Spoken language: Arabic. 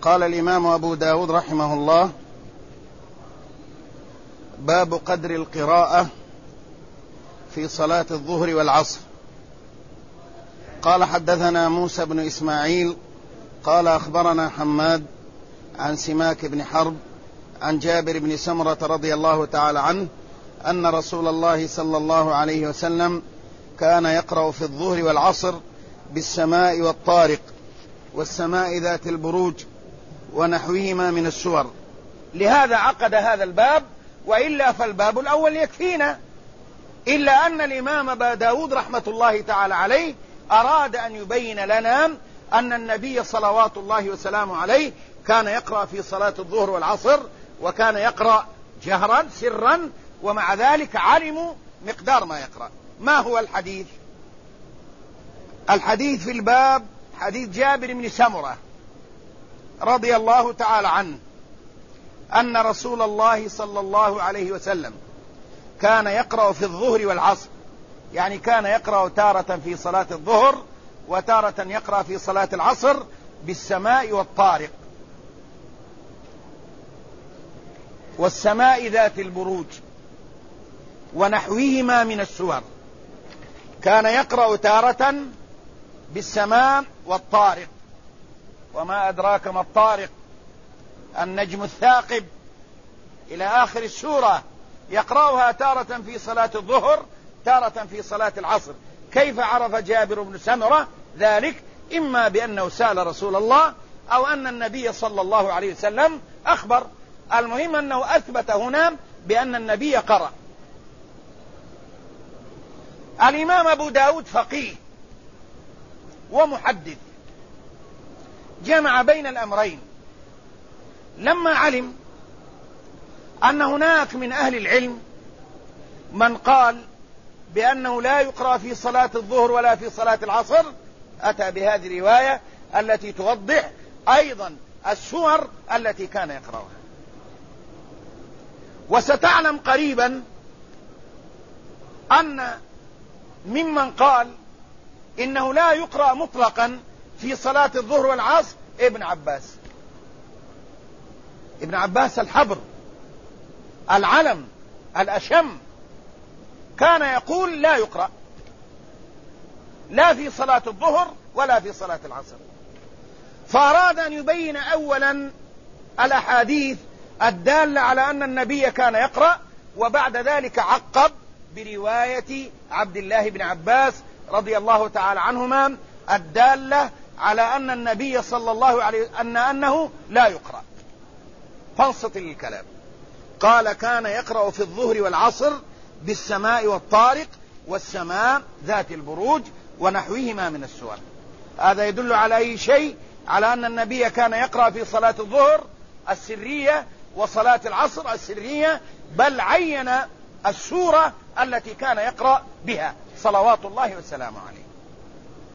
قال الإمام أبو داود رحمه الله: باب قدر القراءة في صلاة الظهر والعصر. قال: حدثنا موسى بن إسماعيل قال: أخبرنا حماد عن سماك بن حرب عن جابر بن سمرة رضي الله تعالى عنه أن رسول الله صلى الله عليه وسلم كان يقرأ في الظهر والعصر بالسماء والطارق والسماء ذات البروج ونحوهما من السور. لهذا عقد هذا الباب، وإلا فالباب الأول يكفينا، إلا أن الإمام أبا داود رحمة الله تعالى عليه أراد أن يبين لنا أن النبي صلوات الله وسلامه عليه كان يقرأ في صلاة الظهر والعصر، وكان يقرأ جهرا سرا، ومع ذلك علموا مقدار ما يقرأ. ما هو الحديث؟ الحديث في الباب حديث جابر بن سمرة رضي الله تعالى عنه أن رسول الله صلى الله عليه وسلم كان يقرأ في الظهر والعصر، يعني كان يقرأ تارة في صلاة الظهر وتارة يقرأ في صلاة العصر بالسماء والطارق والسماء ذات البروج ونحوهما من السور. كان يقرأ تارة بالسماء والطارق، وما أدراك ما الطارق، النجم الثاقب، إلى آخر السورة، يقرأها تارة في صلاة الظهر تارة في صلاة العصر. كيف عرف جابر بن سمرة ذلك؟ إما بأنه سأل رسول الله أو أن النبي صلى الله عليه وسلم أخبر. المهم أنه أثبت هنا بأن النبي قرأ. الإمام أبو داود فقيه ومحدث، جمع بين الأمرين. لما علم أن هناك من أهل العلم من قال بأنه لا يقرأ في صلاة الظهر ولا في صلاة العصر، أتى بهذه الرواية التي توضح أيضا السور التي كان يقرأها. وستعلم قريبا أن ممن قال إنه لا يقرأ مطلقا في صلاة الظهر والعصر ابن عباس. ابن عباس الحبر العلم الأشم كان يقول لا يقرأ لا في صلاة الظهر ولا في صلاة العصر. فأراد أن يبين أولا الأحاديث الدالة على أن النبي كان يقرأ، وبعد ذلك عقب برواية عبد الله بن عباس رضي الله تعالى عنهما الدالة على أن النبي صلى الله عليه وسلم أنه لا يقرأ. فانصت للكلام. قال: كان يقرأ في الظهر والعصر بالسماء والطارق والسماء ذات البروج ونحوهما من السور. هذا يدل على أي شيء؟ على أن النبي كان يقرأ في صلاة الظهر السرية وصلاة العصر السرية، بل عين السورة التي كان يقرأ بها صلوات الله وسلامه عليه.